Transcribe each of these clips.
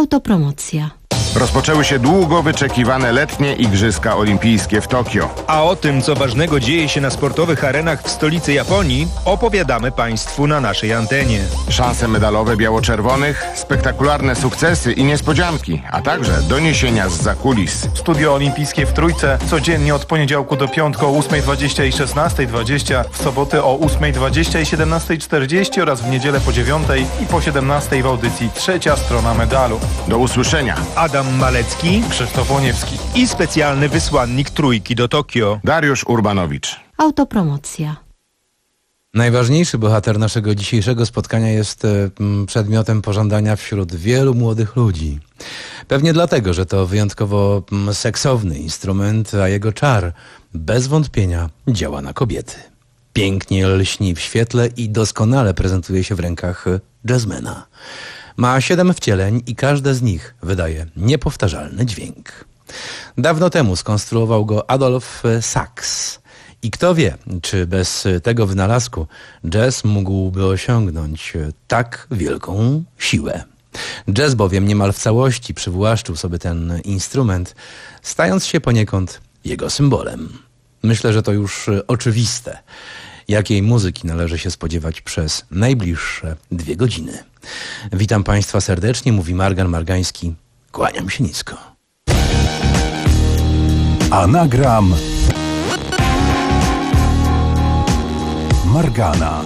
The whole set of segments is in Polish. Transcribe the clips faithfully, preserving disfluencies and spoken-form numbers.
Autopromocja. Rozpoczęły się długo wyczekiwane letnie Igrzyska Olimpijskie w Tokio. A o tym, co ważnego dzieje się na sportowych arenach w stolicy Japonii, opowiadamy Państwu na naszej antenie. Szanse medalowe biało-czerwonych, spektakularne sukcesy i niespodzianki, a także doniesienia z zakulis. Studio Olimpijskie w Trójce codziennie od poniedziałku do piątku o ósmej dwadzieścia i szesnastej dwadzieścia, w soboty o ósmej dwadzieścia i siedemnastej czterdzieści oraz w niedzielę po dziewiątej i po siedemnastej w audycji Trzecia Strona Medalu. Do usłyszenia. Adam Malecki, Krzysztof Łoniewski i specjalny wysłannik Trójki do Tokio, Dariusz Urbanowicz. Autopromocja. Najważniejszy bohater naszego dzisiejszego spotkania jest przedmiotem pożądania wśród wielu młodych ludzi. Pewnie dlatego, że to wyjątkowo seksowny instrument, a jego czar bez wątpienia działa na kobiety. Pięknie lśni w świetle i doskonale prezentuje się w rękach jazzmena. Ma siedem wcieleń i każde z nich wydaje niepowtarzalny dźwięk. Dawno temu skonstruował go Adolf Sachs. I kto wie, czy bez tego wynalazku jazz mógłby osiągnąć tak wielką siłę. Jazz bowiem niemal w całości przywłaszczył sobie ten instrument, stając się poniekąd jego symbolem. Myślę, że to już oczywiste, jakiej muzyki należy się spodziewać przez najbliższe dwie godziny. Witam Państwa serdecznie, mówi Margan Margański. Kłaniam się nisko. Anagram Margana.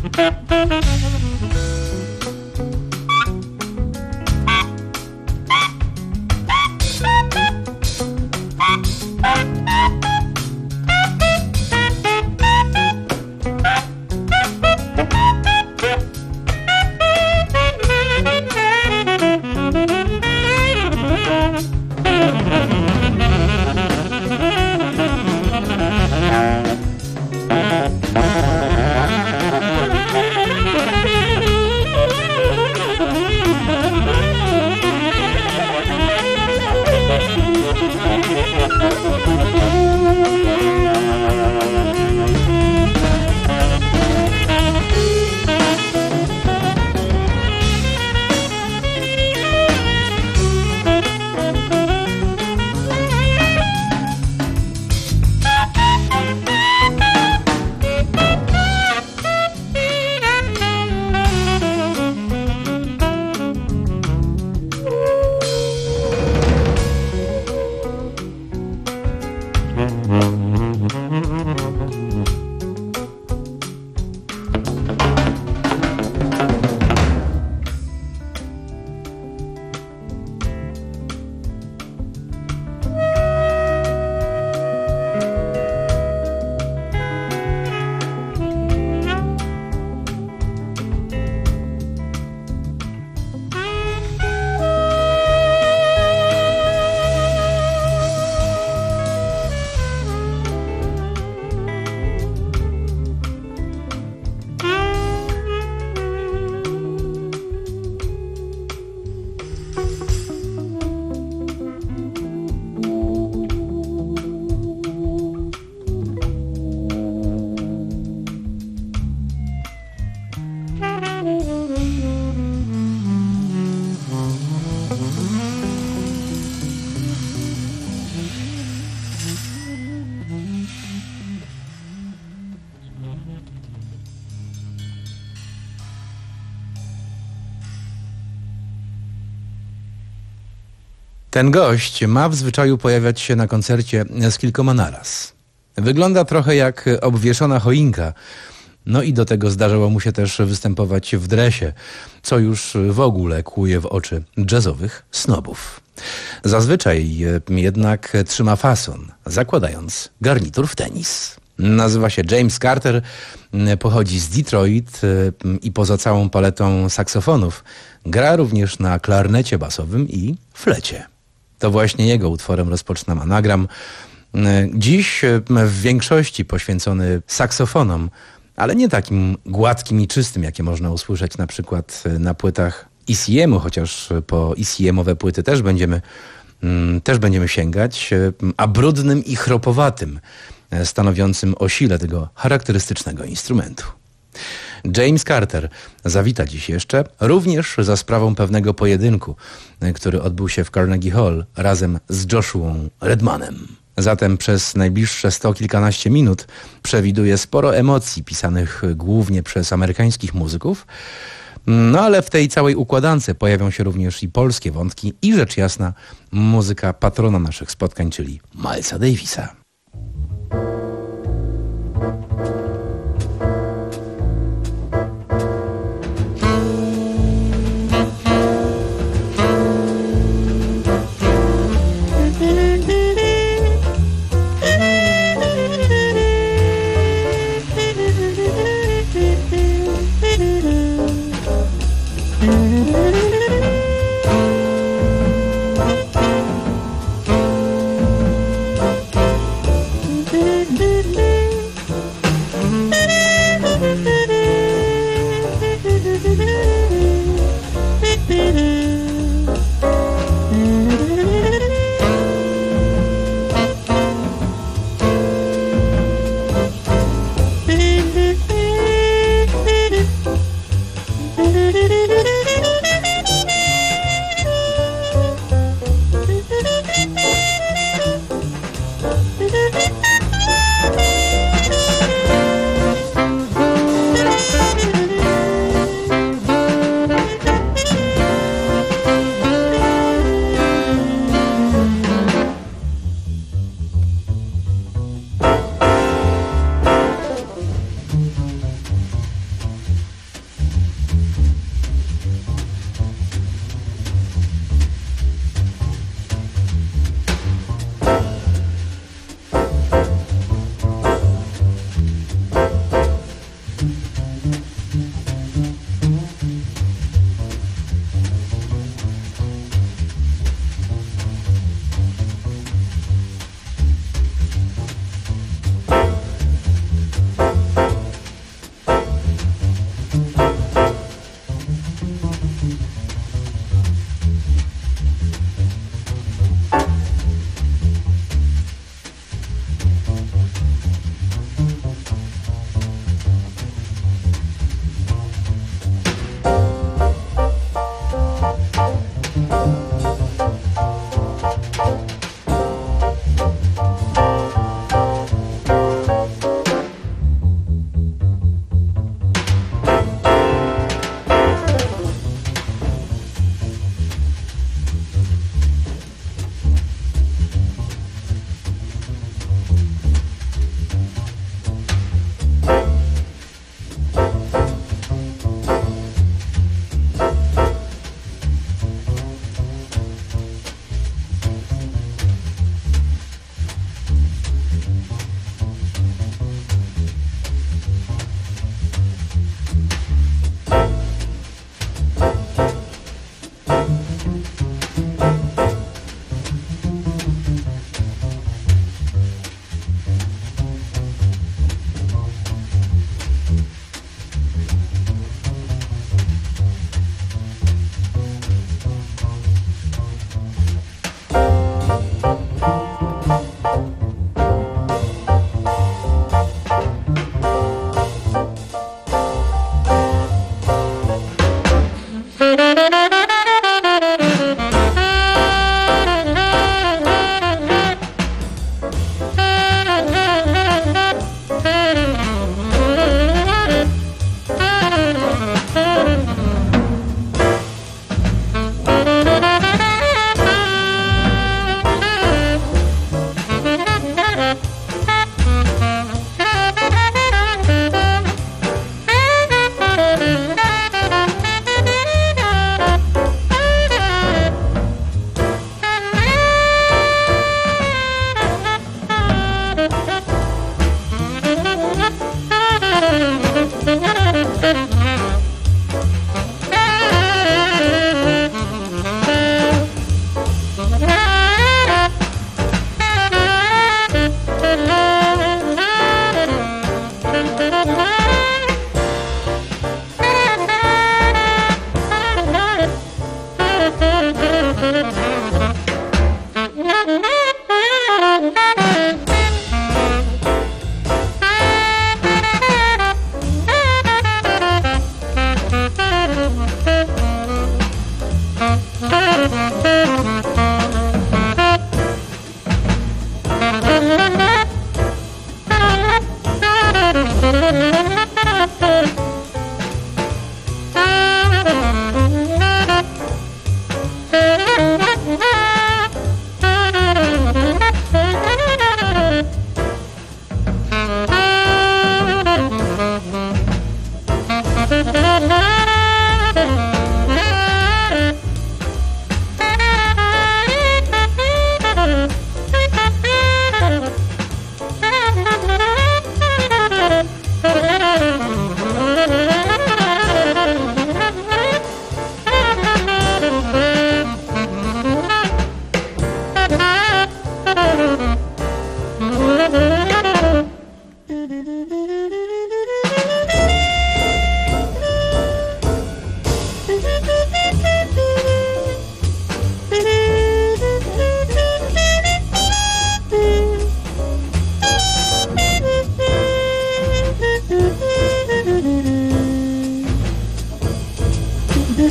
Ten gość ma w zwyczaju pojawiać się na koncercie z kilkoma naraz. Wygląda trochę jak obwieszona choinka. No i do tego zdarzało mu się też występować w dresie, co już w ogóle kłuje w oczy jazzowych snobów. Zazwyczaj jednak trzyma fason, zakładając garnitur w tenis. Nazywa się James Carter, pochodzi z Detroit i poza całą paletą saksofonów gra również na klarnecie basowym i flecie. To właśnie jego utworem rozpoczynam anagram. Dziś w większości poświęcony saksofonom, ale nie takim gładkim i czystym, jakie można usłyszeć na przykład na płytach E C M u, chociaż po E C M owe płyty też będziemy, też będziemy sięgać, a brudnym i chropowatym, stanowiącym o sile tego charakterystycznego instrumentu. James Carter zawita dziś jeszcze, również za sprawą pewnego pojedynku, który odbył się w Carnegie Hall razem z Joshua Redmanem. Zatem przez najbliższe sto kilkanaście minut przewiduje sporo emocji pisanych głównie przez amerykańskich muzyków, no ale w tej całej układance pojawią się również i polskie wątki i rzecz jasna muzyka patrona naszych spotkań, czyli Milesa Davisa.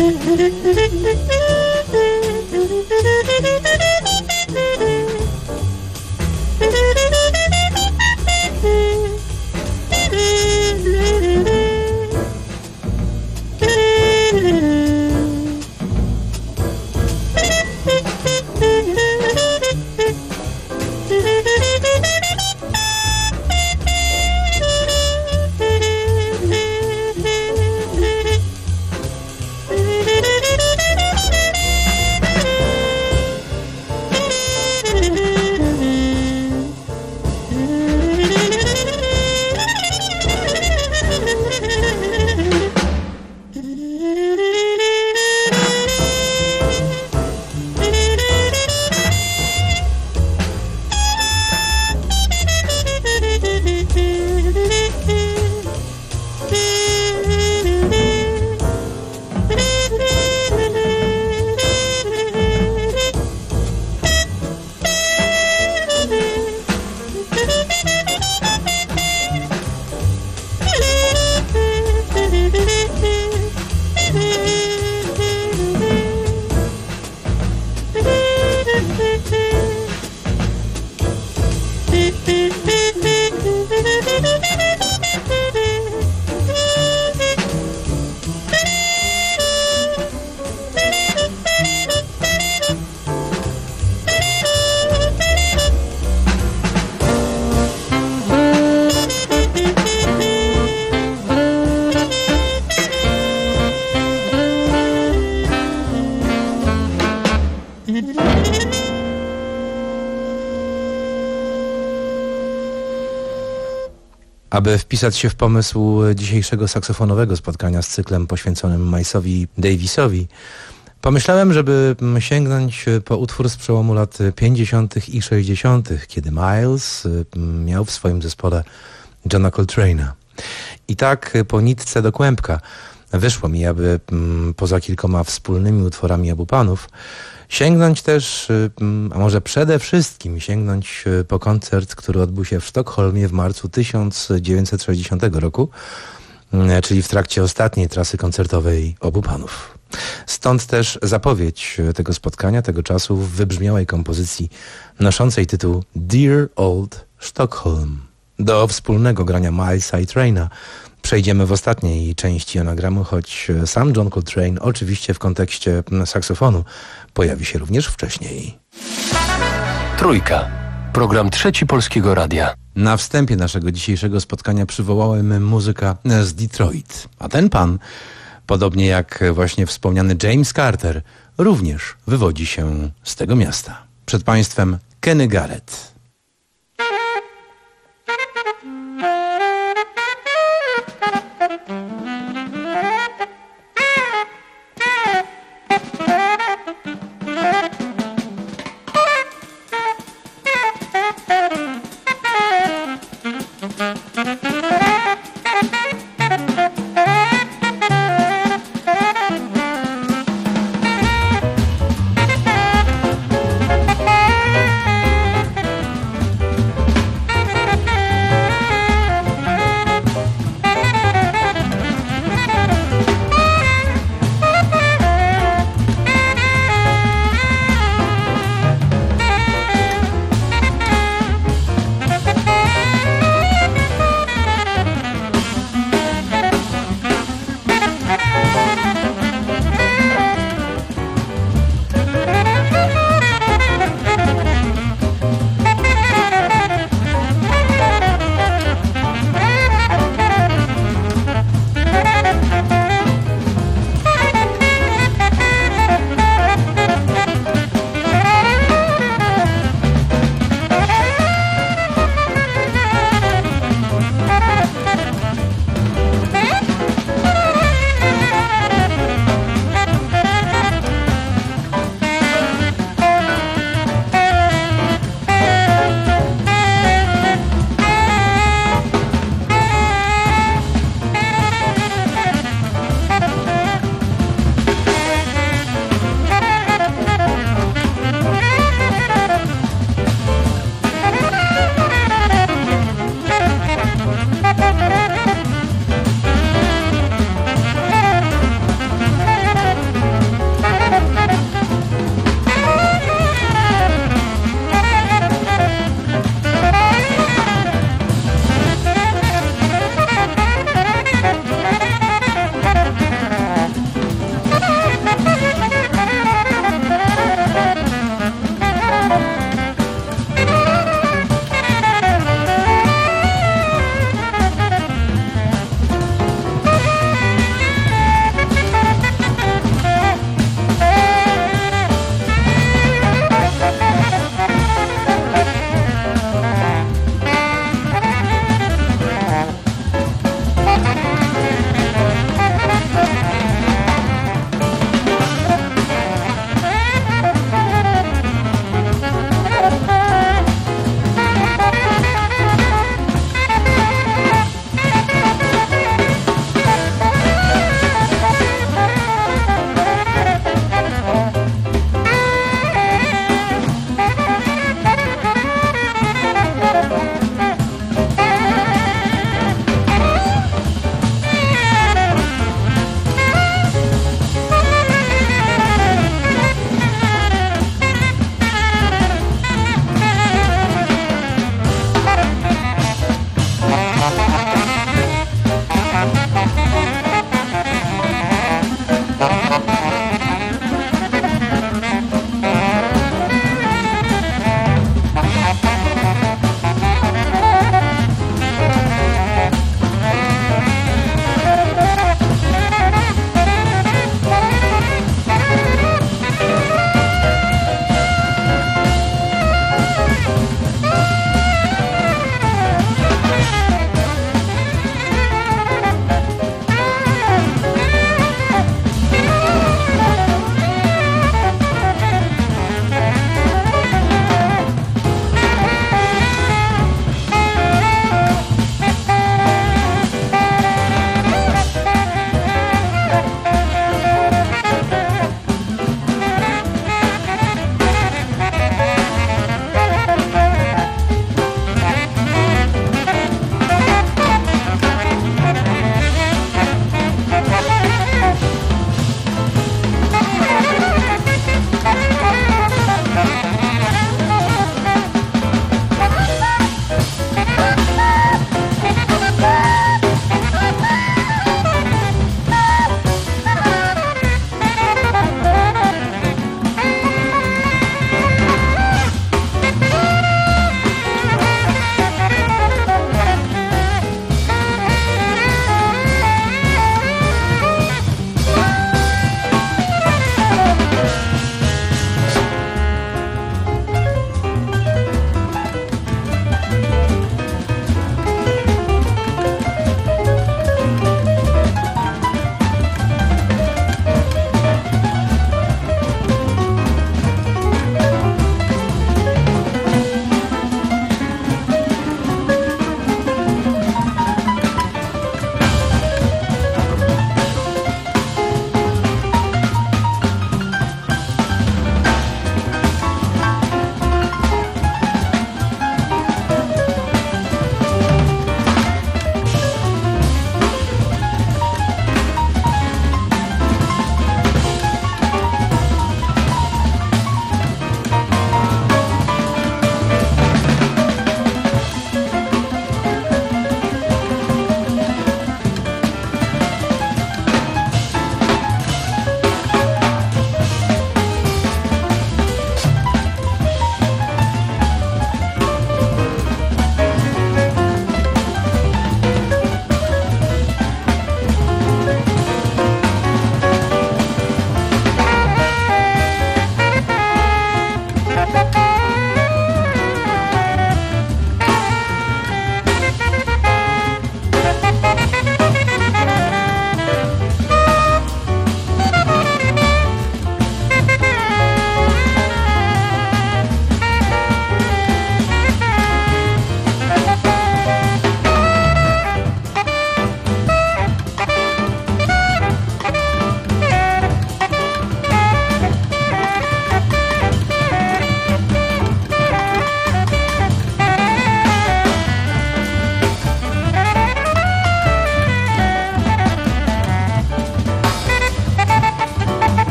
Aby wpisać się w pomysł dzisiejszego saksofonowego spotkania z cyklem poświęconym Milesowi Davisowi, pomyślałem, żeby sięgnąć po utwór z przełomu lat pięćdziesiątych i sześćdziesiątych, kiedy Miles miał w swoim zespole Johna Coltrane'a. I tak po nitce do kłębka wyszło mi, aby poza kilkoma wspólnymi utworami obu panów sięgnąć też, a może przede wszystkim sięgnąć po koncert, który odbył się w Sztokholmie w marcu tysiąc dziewięćset sześćdziesiątego roku, czyli w trakcie ostatniej trasy koncertowej obu panów. Stąd też zapowiedź tego spotkania, tego czasu w wybrzmiałej kompozycji noszącej tytuł Dear Old Stockholm. Do wspólnego grania Milesa i Traina przejdziemy w ostatniej części anagramu, choć sam John Coltrane oczywiście w kontekście saksofonu pojawi się również wcześniej. Trójka. Program Trzeci Polskiego Radia. Na wstępie naszego dzisiejszego spotkania przywołałem muzyka z Detroit. A ten pan, podobnie jak właśnie wspomniany James Carter, również wywodzi się z tego miasta. Przed państwem Kenny Garrett.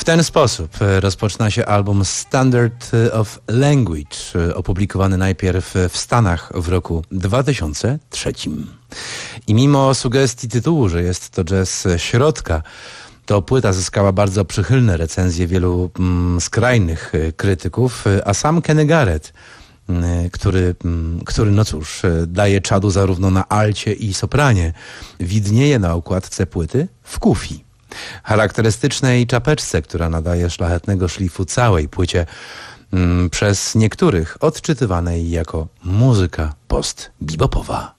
ten sposób rozpoczyna się album Standard of Language, opublikowany najpierw w Stanach w roku dwa tysiące trzecim. I mimo sugestii tytułu, że jest to jazz środka, to płyta zyskała bardzo przychylne recenzje wielu mm, skrajnych krytyków, a sam Kenny Garrett, który, który no cóż, daje czadu zarówno na alcie i sopranie, widnieje na okładce płyty w kufi. Charakterystycznej czapeczce, która nadaje szlachetnego szlifu całej płycie, m, przez niektórych odczytywanej jako muzyka post-bebopowa.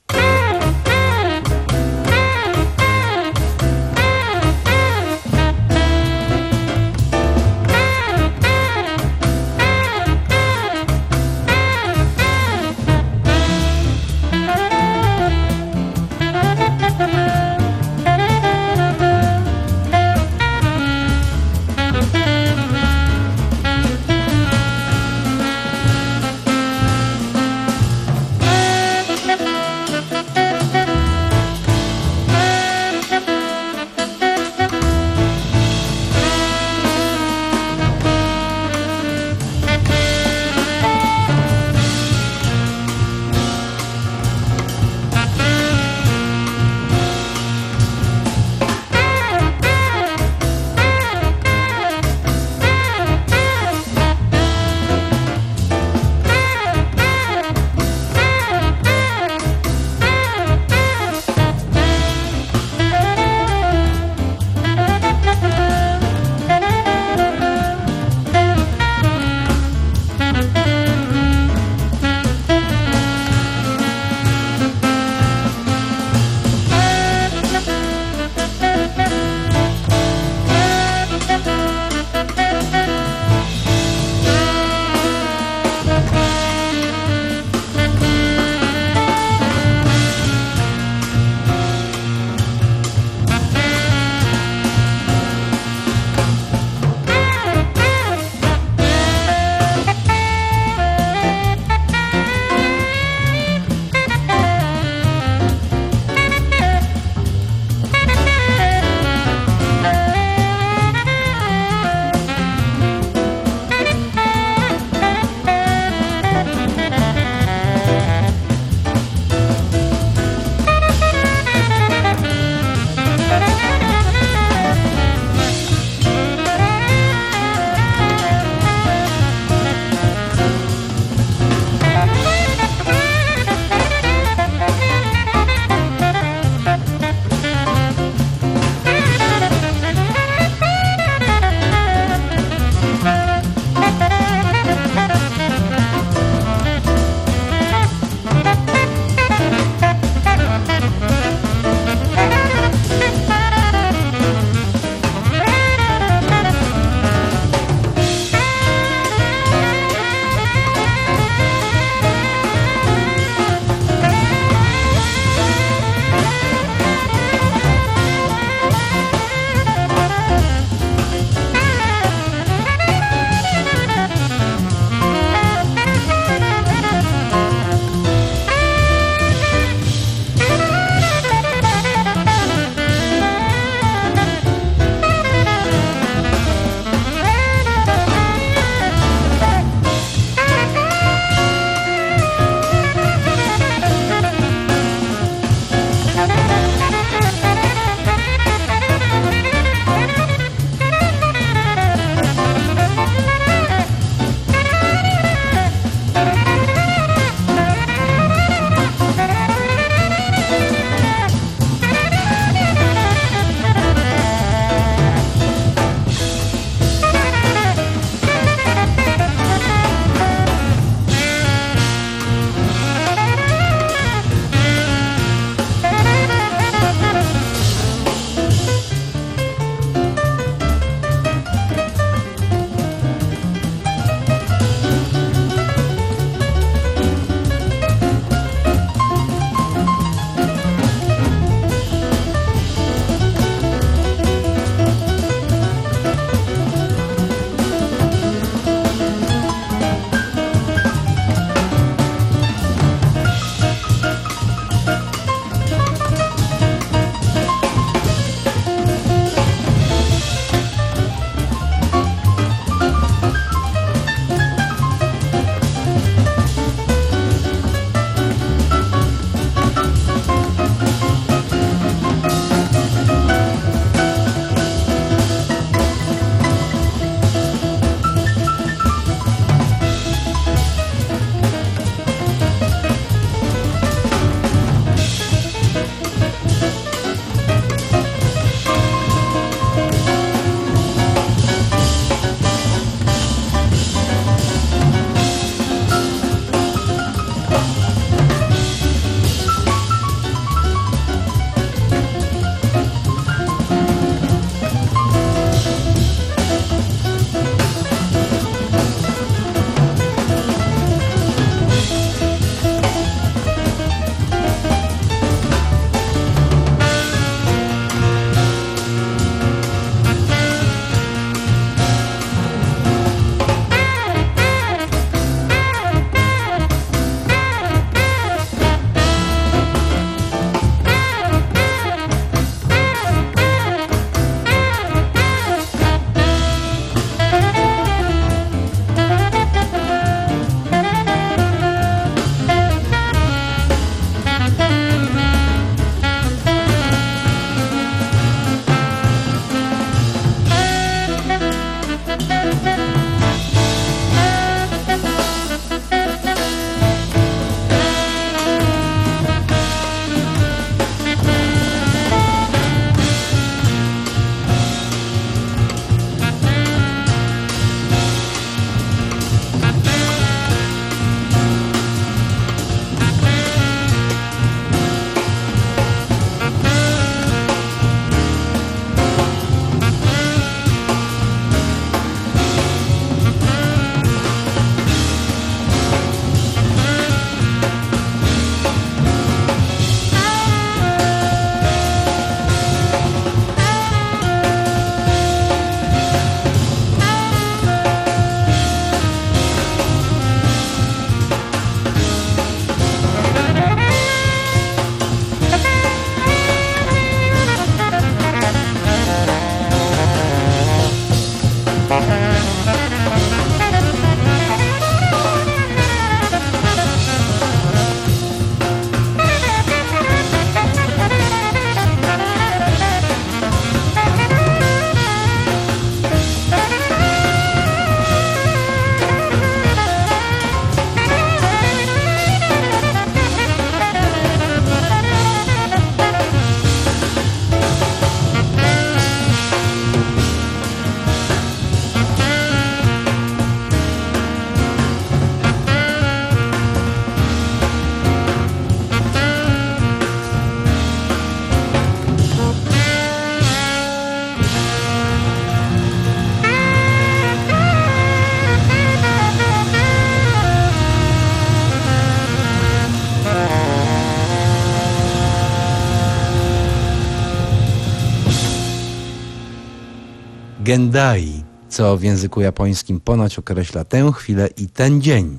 gendai, co w języku japońskim ponoć określa tę chwilę i ten dzień,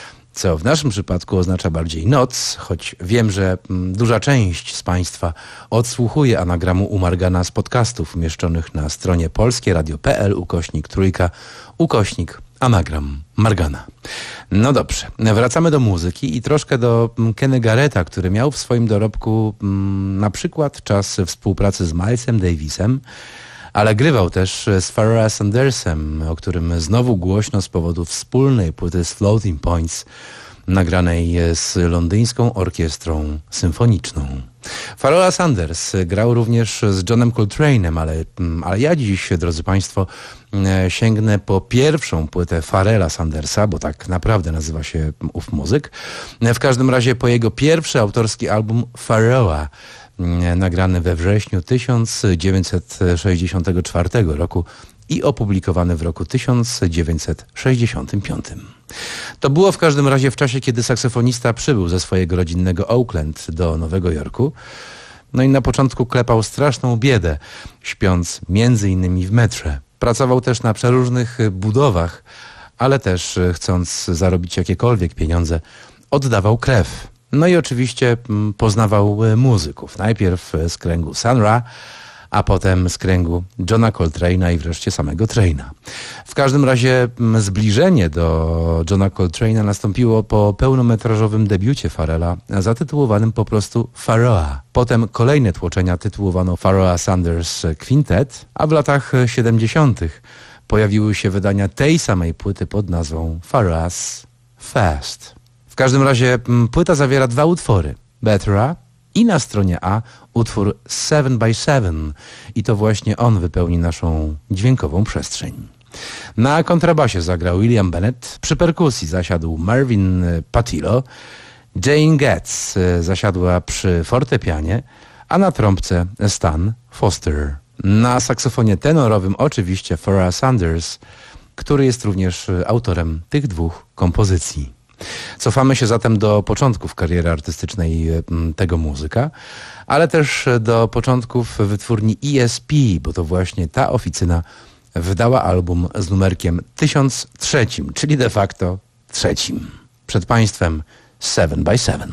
co w naszym przypadku oznacza bardziej noc, choć wiem, że m, duża część z Państwa odsłuchuje anagramu Umargana z podcastów umieszczonych na stronie polskieradio.pl ukośnik trójka ukośnik anagram Margana. No dobrze, wracamy do muzyki i troszkę do Kenny Garretta, który miał w swoim dorobku m, na przykład czas współpracy z Milesem Davisem, ale grywał też z Pharoah Sandersem, o którym znowu głośno z powodu wspólnej płyty z Floating Points, nagranej z londyńską orkiestrą symfoniczną. Pharoah Sanders grał również z Johnem Coltrane'em, ale, ale ja dziś, drodzy Państwo, sięgnę po pierwszą płytę Pharrella Sandersa, bo tak naprawdę nazywa się ów muzyk. W każdym razie po jego pierwszy autorski album Pharoah, nagrany we wrześniu tysiąc dziewięćset sześćdziesiątego czwartego roku i opublikowany w roku tysiąc dziewięćset sześćdziesiątym piątym. To było w każdym razie w czasie, kiedy saksofonista przybył ze swojego rodzinnego Oakland do Nowego Jorku. No i na początku klepał straszną biedę, śpiąc między innymi w metrze. Pracował też na przeróżnych budowach, ale też chcąc zarobić jakiekolwiek pieniądze, oddawał krew. No i oczywiście poznawał muzyków. Najpierw z kręgu Sun Ra, a potem z kręgu Johna Coltrane'a i wreszcie samego Traina. W każdym razie zbliżenie do Johna Coltrane'a nastąpiło po pełnometrażowym debiucie Pharrella zatytułowanym po prostu Pharoah. Potem kolejne tłoczenia tytułowano Pharoah Sanders Quintet, a w latach siedemdziesiątych pojawiły się wydania tej samej płyty pod nazwą Pharoah's Fast. W każdym razie płyta zawiera dwa utwory, Bettera i na stronie A utwór Seven by Seven i to właśnie on wypełni naszą dźwiękową przestrzeń. Na kontrabasie zagrał William Bennett, przy perkusji zasiadł Marvin Patillo, Jane Getz zasiadła przy fortepianie, a na trąbce Stan Foster. Na saksofonie tenorowym oczywiście Pharoah Sanders, który jest również autorem tych dwóch kompozycji. Cofamy się zatem do początków kariery artystycznej tego muzyka, ale też do początków wytwórni E S P, bo to właśnie ta oficyna wydała album z numerkiem tysiąc trzecim, czyli de facto trzecim. Przed Państwem Seven by Seven.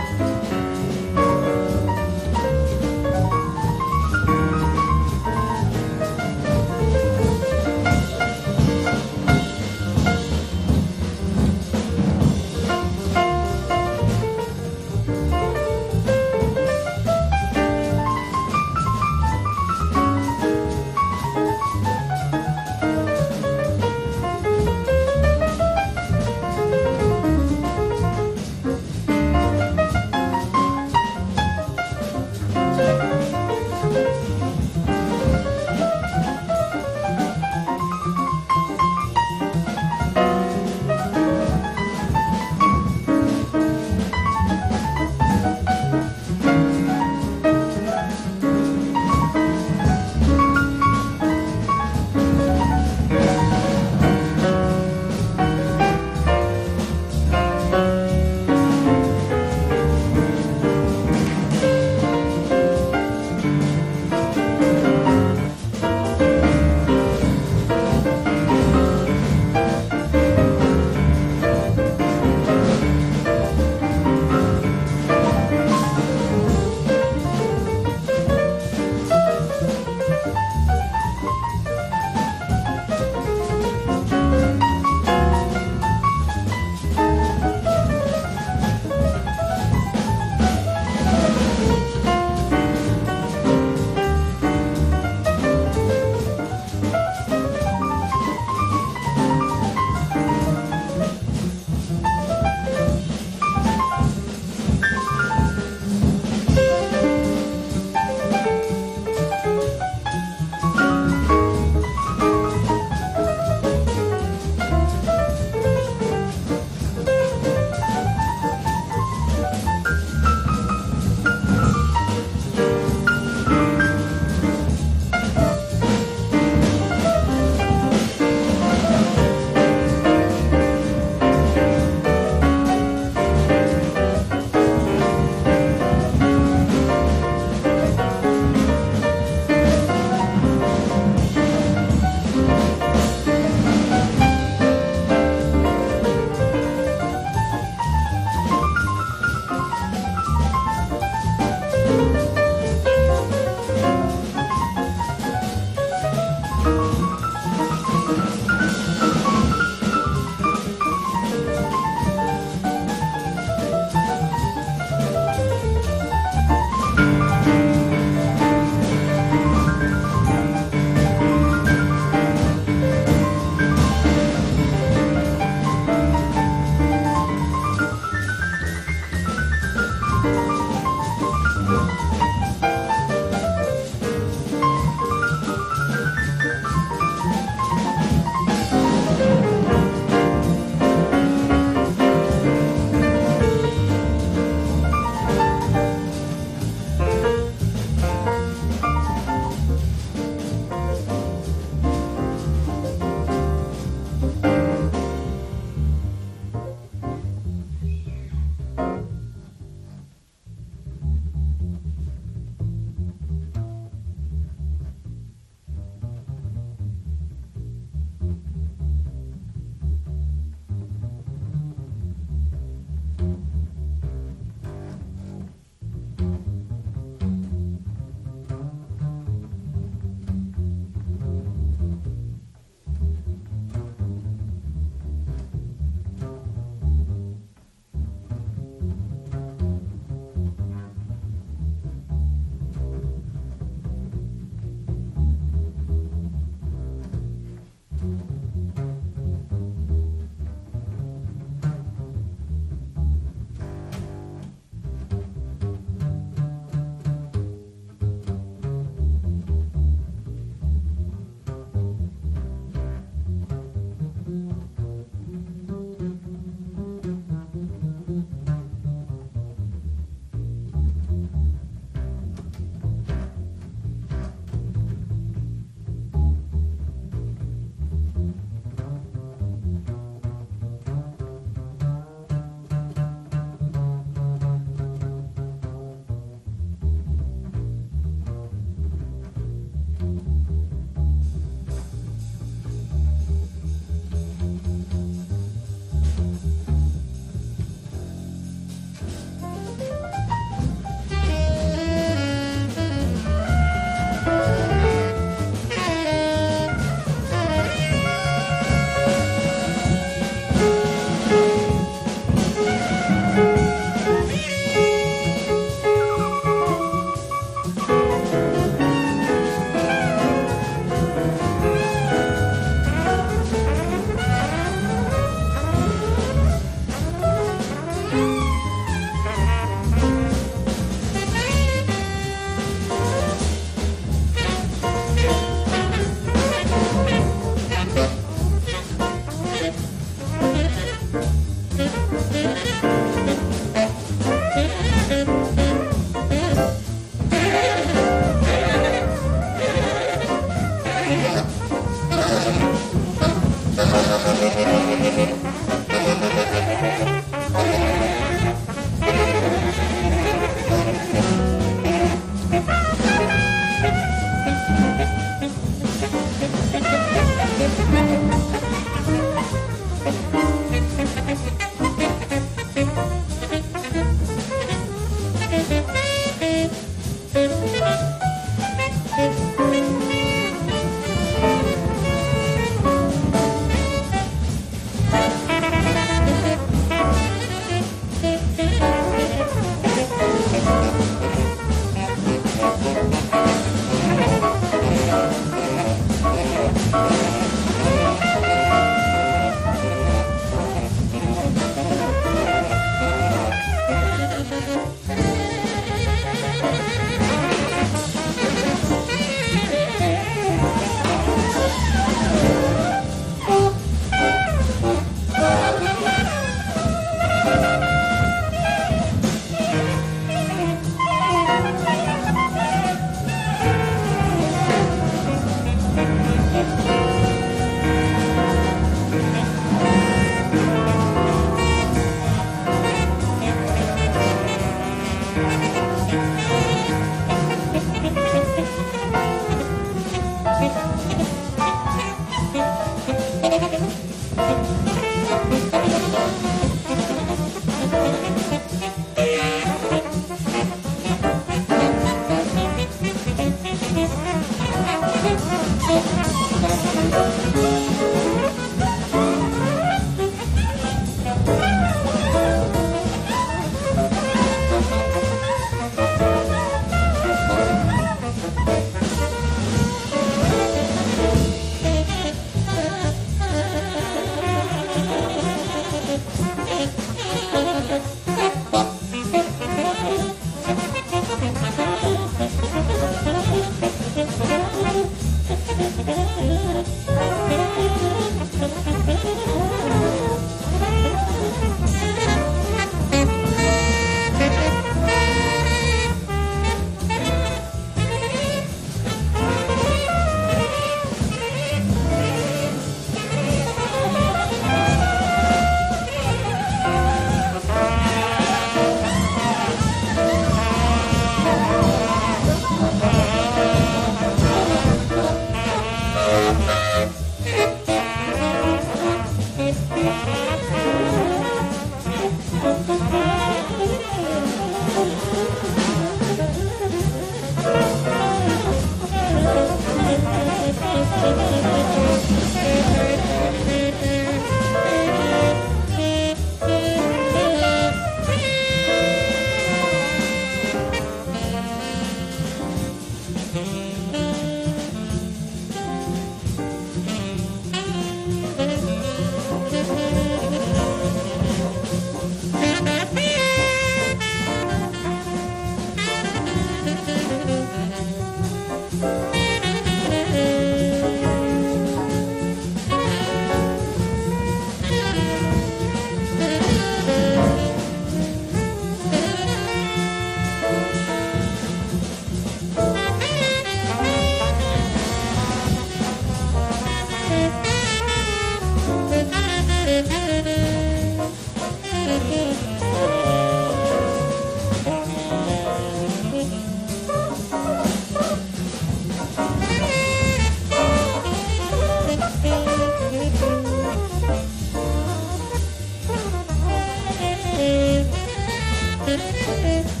Thank you.